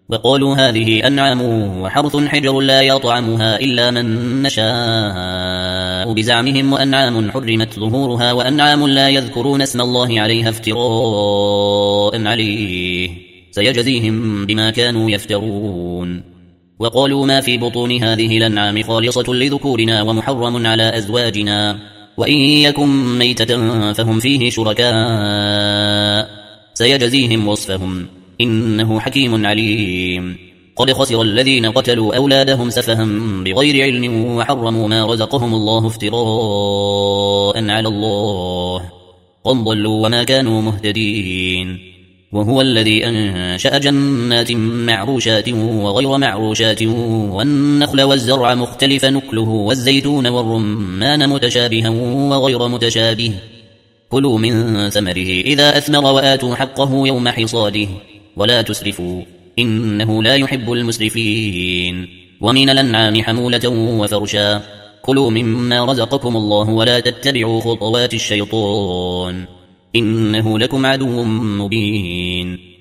وقالوا هذه أنعام وحرث حجر لا يطعمها إلا من نشاء بزعمهم، وأنعام حرمت ظهورها وأنعام لا يذكرون اسم الله عليها افتراء عليه سيجزيهم بما كانوا يفترون. وقالوا ما في بطون هذه الأنعام خالصة لذكورنا ومحرم على أزواجنا، وإن يكن ميتة فهم فيه شركاء سيجزيهم وصفهم إنه حكيم عليم. قد خسر الذين قتلوا أولادهم سفها بغير علم وحرموا ما رزقهم الله افتراء على الله قد ضلوا وما كانوا مهتدين. وهو الذي أنشأ جنات معروشات وغير معروشات والنخل والزرع مختلف نكله والزيتون والرمان متشابها وغير متشابه، كلوا من ثمره إذا أثمر وآتوا حقه يوم حصاده ولا تسرفوا إنه لا يحب المسرفين. ومن الأنعام حمولة وفرشا، كلوا مما رزقكم الله ولا تتبعوا خطوات الشيطان إنه لكم عدو مبين.